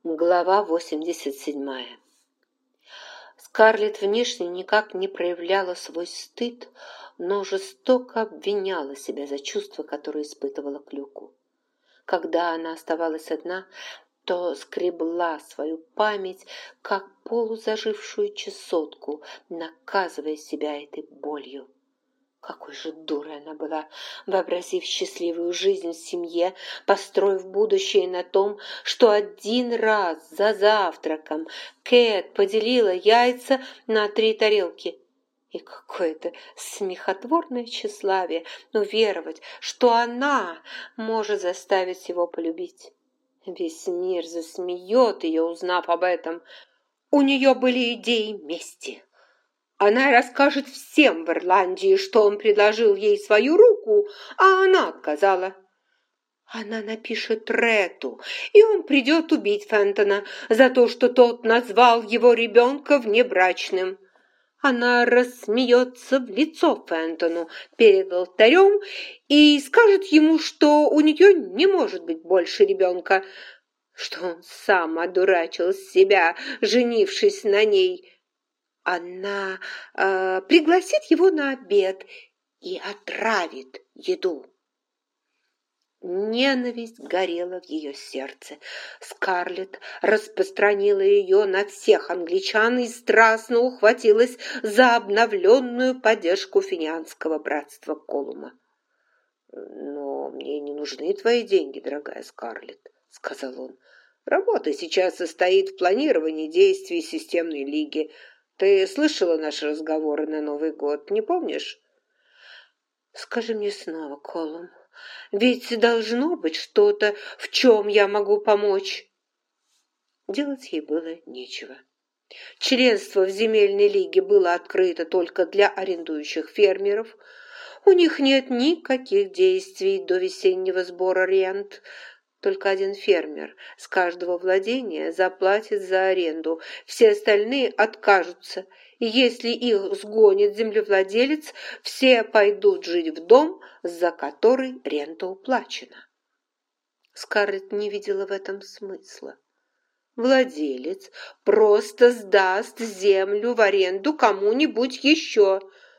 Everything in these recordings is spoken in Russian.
Глава 87. Скарлетт внешне никак не проявляла свой стыд, но жестоко обвиняла себя за чувства, которые испытывала к Люку. Когда она оставалась одна, то скребла свою память, как полузажившую чесотку, наказывая себя этой болью. Какой же дурой она была, вообразив счастливую жизнь в семье, построив будущее на том, что один раз за завтраком Кэт поделила яйца на 3 тарелки. И какое-то смехотворное тщеславие уверовать, что она может заставить его полюбить. Весь мир засмеет ее, узнав об этом. У нее были идеи мести. Она расскажет всем в Ирландии, что он предложил ей свою руку, а она отказала. Она напишет Ретту, и он придет убить Фентона за то, что тот назвал его ребенка внебрачным. Она рассмеется в лицо Фентону перед алтарем и скажет ему, что у нее не может быть больше ребенка, что он сам одурачил себя, женившись на ней. Она пригласит его на обед и отравит еду. Ненависть горела в ее сердце. Скарлетт распространила ее на всех англичан и страстно ухватилась за обновленную поддержку финианского братства Колума. «Но мне не нужны твои деньги, дорогая Скарлетт», — сказал он. «Работа сейчас состоит в планировании действий системной лиги. Ты слышала наши разговоры на Новый год, не помнишь?» «Скажи мне снова, Колум, ведь должно быть что-то, в чем я могу помочь». Делать ей было нечего. Членство в земельной лиге было открыто только для арендующих фермеров. У них нет никаких действий до весеннего сбора рент. Только один фермер с каждого владения заплатит за аренду, все остальные откажутся, и если их сгонит землевладелец, все пойдут жить в дом, за который рента уплачена. Скарлетт не видела в этом смысла. Владелец просто сдаст землю в аренду кому-нибудь еще.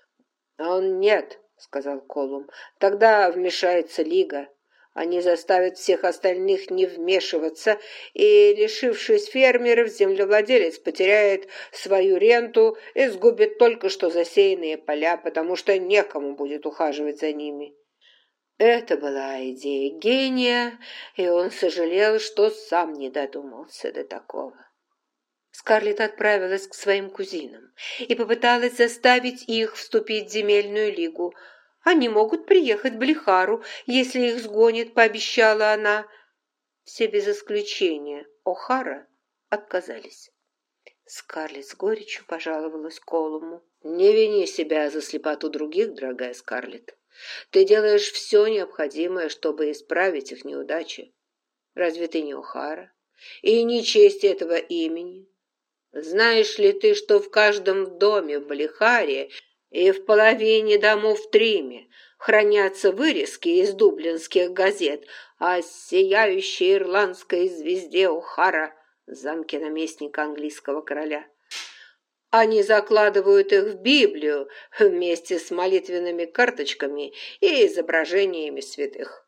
«Нет», — сказал Колум, — «тогда вмешается Лига. Они заставят всех остальных не вмешиваться, и, лишившись фермеров, землевладелец потеряет свою ренту и сгубит только что засеянные поля, потому что некому будет ухаживать за ними». Это была идея гения, и он сожалел, что сам не додумался до такого. Скарлетт отправилась к своим кузинам и попыталась заставить их вступить в земельную лигу. Они могут приехать в Блихару, если их сгонят, пообещала она. Все без исключения О'Хара отказались. Скарлетт с горечью пожаловалась Колуму. «Не вини себя за слепоту других, дорогая Скарлетт. Ты делаешь все необходимое, чтобы исправить их неудачи. Разве ты не О'Хара? И не честь этого имени. Знаешь ли ты, что в каждом доме в Блихаре и в половине домов в Триме хранятся вырезки из дублинских газет о сияющей ирландской звезде О'Хара, замке наместника английского короля? Они закладывают их в Библию вместе с молитвенными карточками и изображениями святых».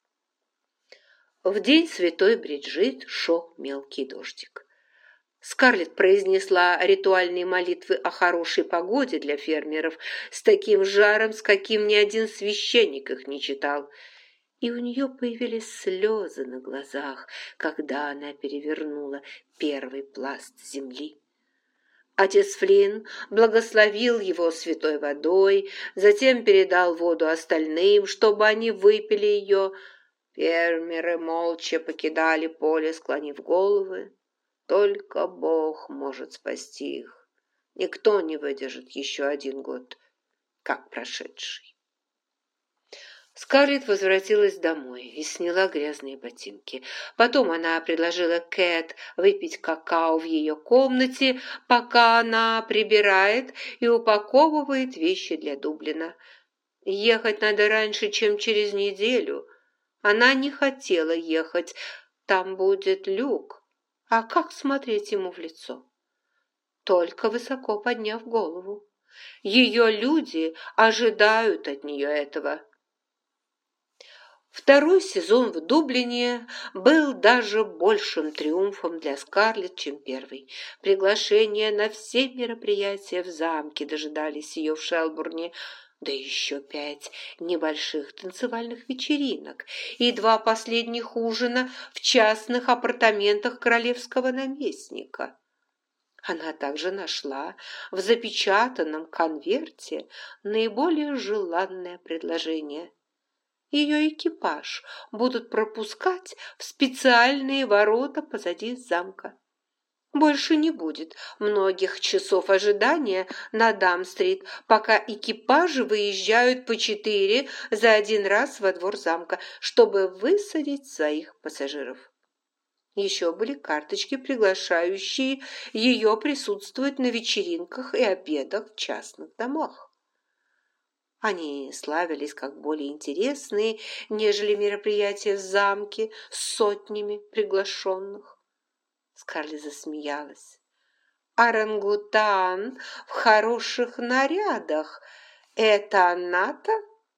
В день святой Бриджит шел мелкий дождик. Скарлетт произнесла ритуальные молитвы о хорошей погоде для фермеров с таким жаром, с каким ни один священник их не читал. И у нее появились слезы на глазах, когда она перевернула первый пласт земли. Отец Флинн благословил его святой водой, затем передал воду остальным, чтобы они выпили ее. Фермеры молча покидали поле, склонив головы. Только Бог может спасти их. Никто не выдержит еще 1 год, как прошедший. Скарлетт возвратилась домой и сняла грязные ботинки. Потом она предложила Кэт выпить какао в ее комнате, пока она прибирает и упаковывает вещи для Дублина. Ехать надо раньше, чем через неделю. Она не хотела ехать, там будет Люк. А как смотреть ему в лицо? Только высоко подняв голову. Ее люди ожидают от нее этого. Второй сезон в Дублине был даже большим триумфом для Скарлетт, чем первый. Приглашения на все мероприятия в замке дожидались ее в Шелбурне, да еще 5 небольших танцевальных вечеринок и 2 последних ужина в частных апартаментах королевского наместника. Она также нашла в запечатанном конверте наиболее желанное предложение. Ее экипаж будут пропускать в специальные ворота позади замка. Больше не будет многих часов ожидания на Дам-стрит, пока экипажи выезжают по 4 за один раз во двор замка, чтобы высадить своих пассажиров. Еще были карточки, приглашающие ее присутствовать на вечеринках и обедах в частных домах. Они славились как более интересные, нежели мероприятия в замке с сотнями приглашенных. Скарлетт засмеялась. «Орангутан в хороших нарядах. Это она-то?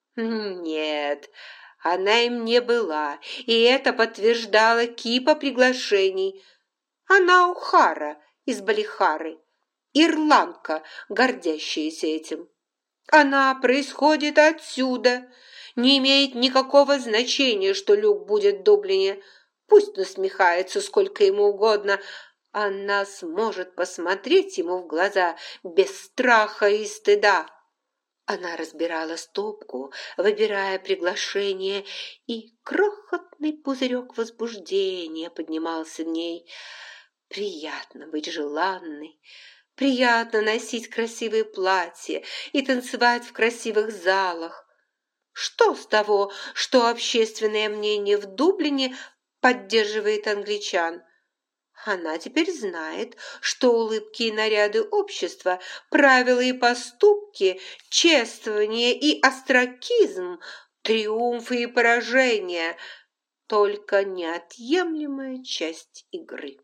Нет, она им не была, и это подтверждала кипа приглашений. Она О'Хара из Балихары, ирландка, гордящаяся этим. Она происходит отсюда. Не имеет никакого значения, что Люк будет в Дублине. Пусть насмехается сколько ему угодно. Она сможет посмотреть ему в глаза без страха и стыда. Она разбирала стопку, выбирая приглашение, и крохотный пузырек возбуждения поднимался в ней. Приятно быть желанной. Приятно носить красивые платья и танцевать в красивых залах. Что с того, что общественное мнение в Дублине поддерживает англичан? Она теперь знает, что улыбки и наряды общества, правила и поступки, чествование и остракизм, триумфы и поражения – только неотъемлемая часть игры.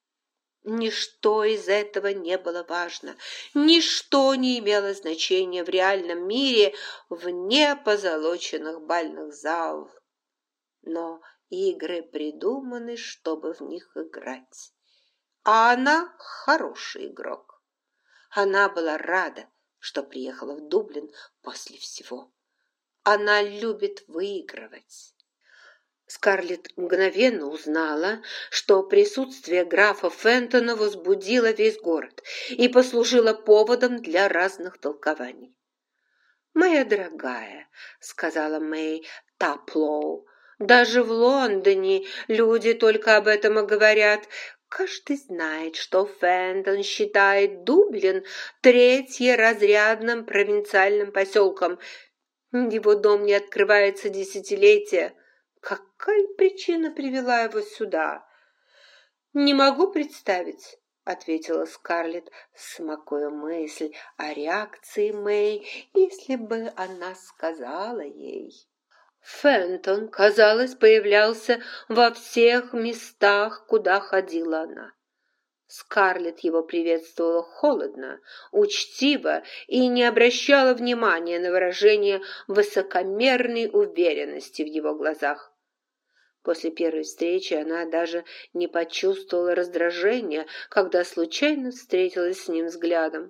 Ничто из этого не было важно, ничто не имело значения в реальном мире вне позолоченных бальных залов. Но игры придуманы, чтобы в них играть. А она хороший игрок. Она была рада, что приехала в Дублин после всего. Она любит выигрывать. Скарлетт мгновенно узнала, что присутствие графа Фентона возбудило весь город и послужило поводом для разных толкований. «Моя дорогая», — сказала Мэй Таплоу, — «даже в Лондоне люди только об этом и говорят. Каждый знает, что Фентон считает Дублин третьеразрядным провинциальным поселком. Его дом не открывается десятилетия. Какая причина привела его сюда?» «Не могу представить», — ответила Скарлетт, смакуя мысль о реакции Мэй, если бы она сказала ей. Фентон, казалось, появлялся во всех местах, куда ходила она. Скарлетт его приветствовала холодно, учтиво и не обращала внимания на выражение высокомерной уверенности в его глазах. После первой встречи она даже не почувствовала раздражения, когда случайно встретилась с ним взглядом.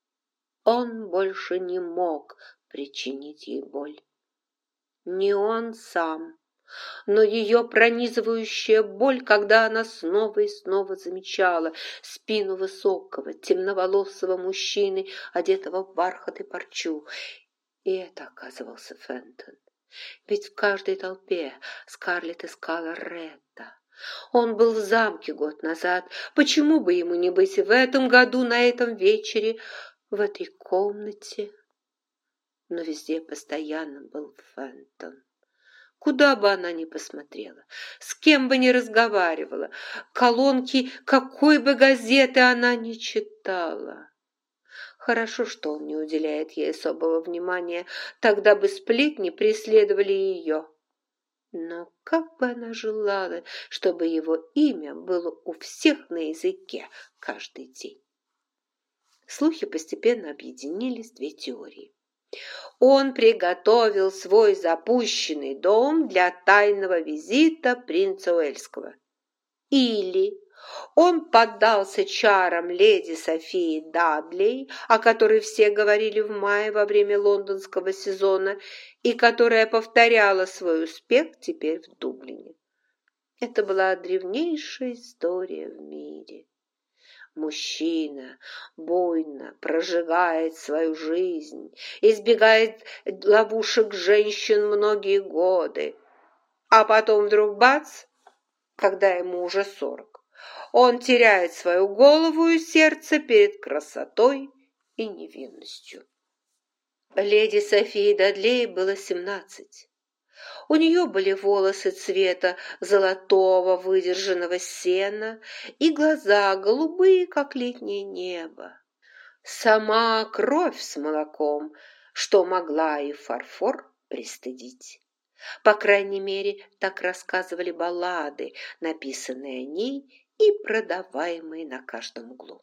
Он больше не мог причинить ей боль. Не он сам, но ее пронизывающая боль, когда она снова и снова замечала спину высокого, темноволосого мужчины, одетого в бархат и парчу. И это оказывался Фентон. Ведь в каждой толпе Скарлетт искала Ретта. Он был в замке год назад. Почему бы ему не быть в этом году, на этом вечере, в этой комнате? Но везде постоянно был Фентон. Куда бы она ни посмотрела, с кем бы ни разговаривала, колонки какой бы газеты она ни читала. Хорошо, что он не уделяет ей особого внимания, тогда бы сплетни преследовали ее. Но как бы она желала, чтобы его имя было у всех на языке каждый день. Слухи постепенно объединились в две теории. Он приготовил свой запущенный дом для тайного визита принца Уэльского. Или он поддался чарам леди Софии Дадлей, о которой все говорили в мае во время лондонского сезона и которая повторяла свой успех теперь в Дублине. Это была древнейшая история в мире. Мужчина буйно прожигает свою жизнь, избегает ловушек женщин многие годы, а потом вдруг бац, когда ему уже 40, он теряет свою голову и сердце перед красотой и невинностью. Леди Софии Дадлей было 17. У нее были волосы цвета золотого выдержанного сена и глаза голубые, как летнее небо. Сама кровь с молоком, что могла и фарфор пристыдить. По крайней мере, так рассказывали баллады, написанные о ней и продаваемые на каждом углу.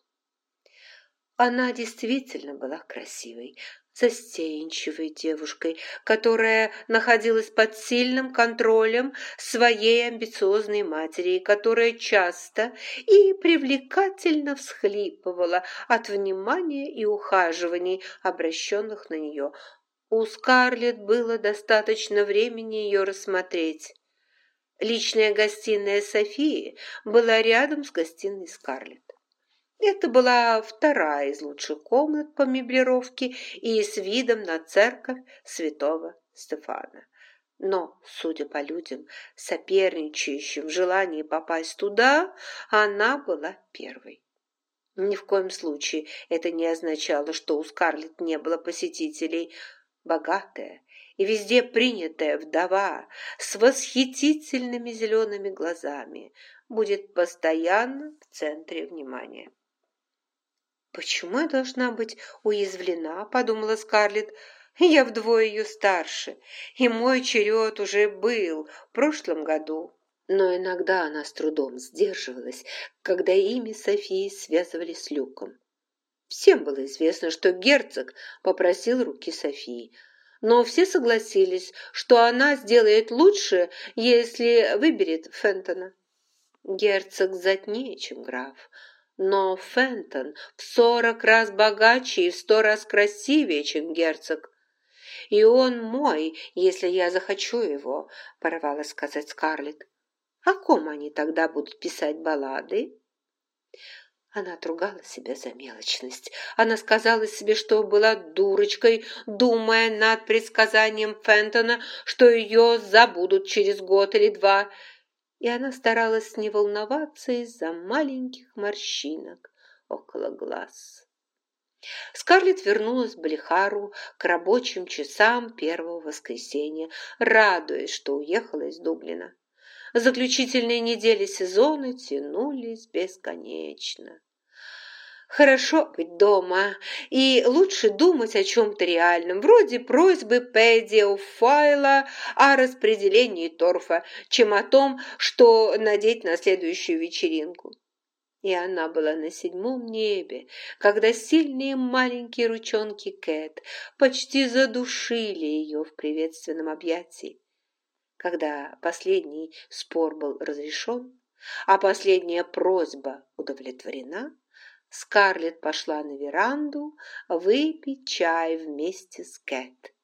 Она действительно была красивой, застенчивой девушкой, которая находилась под сильным контролем своей амбициозной матери, которая часто и привлекательно всхлипывала от внимания и ухаживаний, обращенных на нее. У Скарлетт было достаточно времени ее рассмотреть. Личная гостиная Софии была рядом с гостиной Скарлетт. Это была вторая из лучших комнат по меблировке и с видом на церковь святого Стефана. Но, судя по людям, соперничающим в желании попасть туда, она была первой. Ни в коем случае это не означало, что у Скарлетт не было посетителей. Богатая и везде принятая вдова с восхитительными зелеными глазами будет постоянно в центре внимания. «Почему я должна быть уязвлена?» – подумала Скарлетт. «Я вдвое ее старше, и мой черед уже был в прошлом году». Но иногда она с трудом сдерживалась, когда имя Софии связывали с Люком. Всем было известно, что герцог попросил руки Софии, но все согласились, что она сделает лучше, если выберет Фентона. Герцог знатнее, чем граф, но Фентон в 40 раз богаче и в 100 раз красивее, чем герцог. «И он мой, если я захочу его», — порывалась сказать Скарлетт. «О ком они тогда будут писать баллады?» Она отругала себя за мелочность. Она сказала себе, что была дурочкой, думая над предсказанием Фентона, что ее забудут через год или два. И она старалась не волноваться из-за маленьких морщинок около глаз. Скарлетт вернулась в Балихару к рабочим часам первого воскресенья, радуясь, что уехала из Дублина. Заключительные недели сезона тянулись бесконечно. Хорошо быть дома, и лучше думать о чем-то реальном, вроде просьбы Пэдди О'Файла о распределении торфа, чем о том, что надеть на следующую вечеринку. И она была на 7-м небе, когда сильные маленькие ручонки Кэт почти задушили ее в приветственном объятии. Когда последний спор был разрешен, а последняя просьба удовлетворена, Скарлетт пошла на веранду выпить чай вместе с Кэт.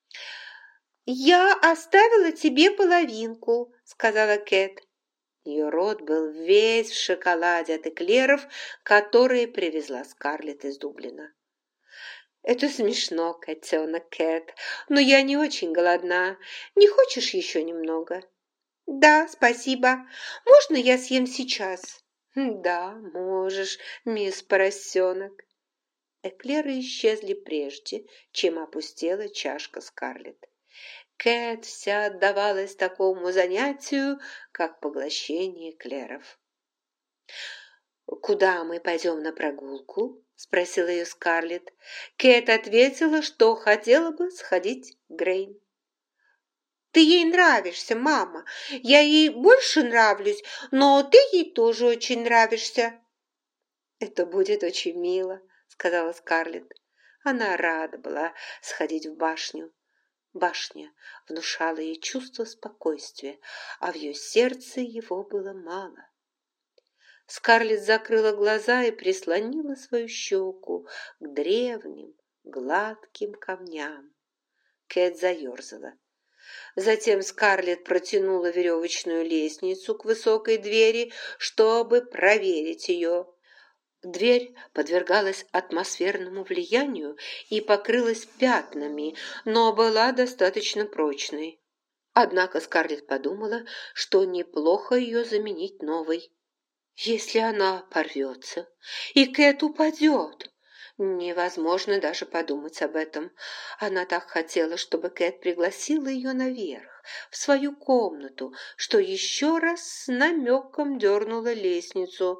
«Я оставила тебе половинку», — сказала Кэт. Ее рот был весь в шоколаде от эклеров, которые привезла Скарлетт из Дублина. «Это смешно, котенок Кэт, но я не очень голодна. Не хочешь еще немного?» «Да, спасибо. Можно я съем сейчас?» «Да, можешь, мисс Поросенок». Эклеры исчезли прежде, чем опустела чашка Скарлетт. Кэт вся отдавалась такому занятию, как поглощение эклеров. «Куда мы пойдем на прогулку?» – спросила ее Скарлетт. Кэт ответила, что хотела бы сходить в Грейн. Ты ей нравишься, мама. Я ей больше нравлюсь, но ты ей тоже очень нравишься». «Это будет очень мило», — сказала Скарлетт. Она рада была сходить в башню. Башня внушала ей чувство спокойствия, а в ее сердце его было мало. Скарлетт закрыла глаза и прислонила свою щеку к древним гладким камням. Кэт заерзала. Затем Скарлетт протянула веревочную лестницу к высокой двери, чтобы проверить ее. Дверь подвергалась атмосферному влиянию и покрылась пятнами, но была достаточно прочной. Однако Скарлетт подумала, что неплохо ее заменить новой. Если она порвется, и Кэт упадет. Невозможно даже подумать об этом. Она так хотела, чтобы Кэт пригласила ее наверх, в свою комнату, что еще раз с намеком дернула лестницу.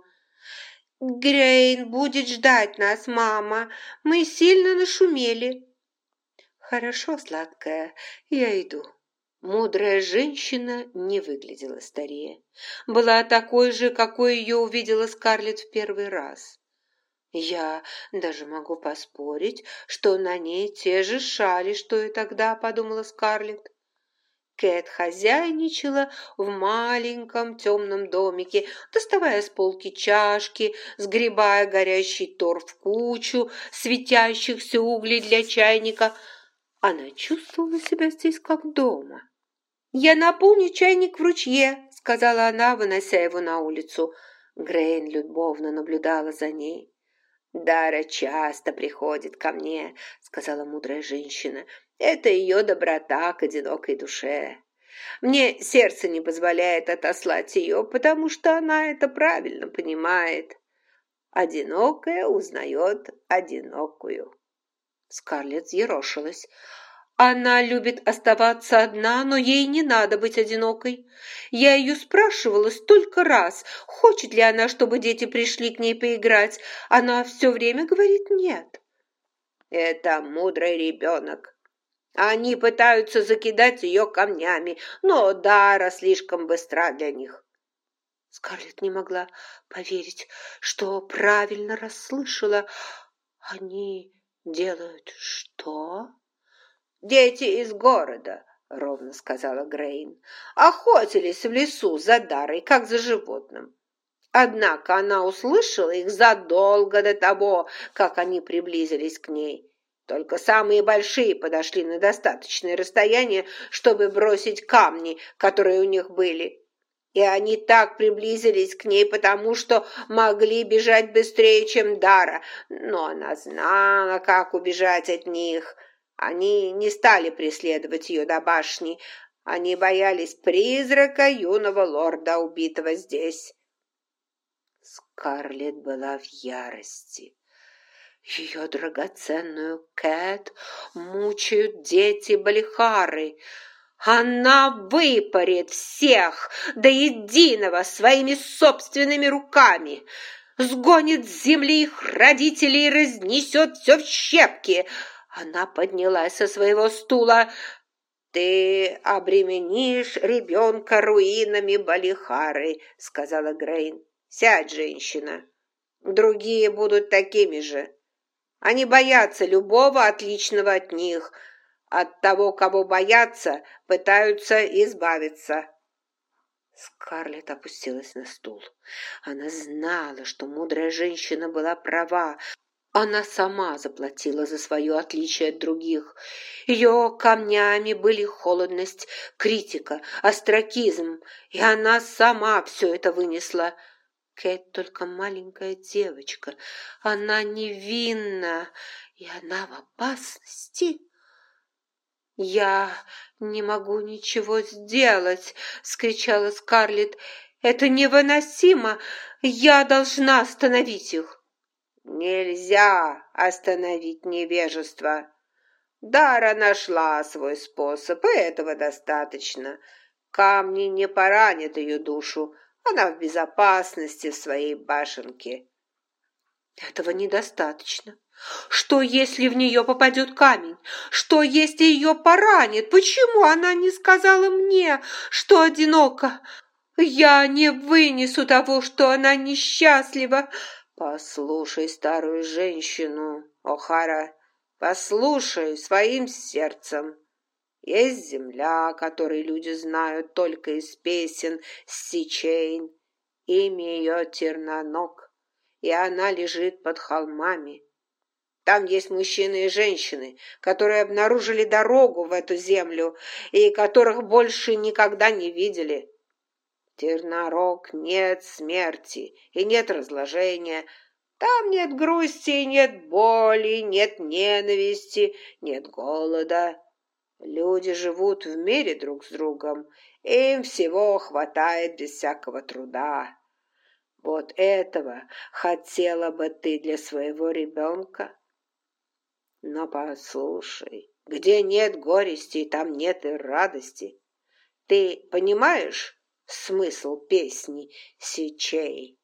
«Грейн будет ждать нас, мама. Мы сильно нашумели». «Хорошо, сладкая, я иду». Мудрая женщина не выглядела старее. Была такой же, какой ее увидела Скарлетт в первый раз. «Я даже могу поспорить, что на ней те же шали, что и тогда», — подумала Скарлетт. Кэт хозяйничала в маленьком темном домике, доставая с полки чашки, сгребая горящий торф в кучу, светящихся углей для чайника. Она чувствовала себя здесь как дома. «Я наполню чайник в ручье», — сказала она, вынося его на улицу. Грейн любовно наблюдала за ней. «Дара часто приходит ко мне», — сказала мудрая женщина. «Это ее доброта к одинокой душе. Мне сердце не позволяет отослать ее, потому что она это правильно понимает. Одинокая узнает одинокую». Скарлетт ерошилась. Она любит оставаться одна, но ей не надо быть одинокой. Я ее спрашивала столько раз, хочет ли она, чтобы дети пришли к ней поиграть. Она все время говорит нет. Это мудрый ребенок. Они пытаются закидать ее камнями, но Дара слишком быстра для них. Скарлетт не могла поверить, что правильно расслышала. Они делают что? «Дети из города», — ровно сказала Грейн, «охотились в лесу за Дарой, как за животным. Однако она услышала их задолго до того, как они приблизились к ней. Только самые большие подошли на достаточное расстояние, чтобы бросить камни, которые у них были. И они так приблизились к ней, потому что могли бежать быстрее, чем Дара, но она знала, как убежать от них». Они не стали преследовать ее до башни. Они боялись призрака юного лорда, убитого здесь. Скарлетт была в ярости. Ее драгоценную Кэт мучают дети-балихары. Она выпарит всех до единого своими собственными руками, сгонит с земли их родителей и разнесет все в щепки. Она поднялась со своего стула. «Ты обременишь ребенка руинами Балихары», — сказала Грейн. «Сядь, женщина. Другие будут такими же. Они боятся любого отличного от них. От того, кого боятся, пытаются избавиться». Скарлетт опустилась на стул. Она знала, что мудрая женщина была права. Она сама заплатила за свое отличие от других. Ее камнями были холодность, критика, остракизм, и она сама все это вынесла. Кэт только маленькая девочка, она невинна, и она в опасности. «Я не могу ничего сделать!» — вскричала Скарлетт. «Это невыносимо! Я должна остановить их!» «Нельзя остановить невежество. Дара нашла свой способ, и этого достаточно. Камни не поранят ее душу, она в безопасности в своей башенке». «Этого недостаточно. Что, если в нее попадет камень? Что, если ее поранит? Почему она не сказала мне, что одинока? Я не вынесу того, что она несчастлива. Послушай старую женщину, О'Хара, послушай своим сердцем. Есть земля, которую люди знают только из песен Сичейн. Имя ее Тернанок, и она лежит под холмами. Там есть мужчины и женщины, которые обнаружили дорогу в эту землю и которых больше никогда не видели. Тернарок нет смерти и нет разложения. Там нет грусти, нет боли, нет ненависти, нет голода. Люди живут в мире друг с другом, им всего хватает без всякого труда. Вот этого хотела бы ты для своего ребенка? Но послушай, где нет горести, там нет и радости. Ты понимаешь смысл песни Сичей?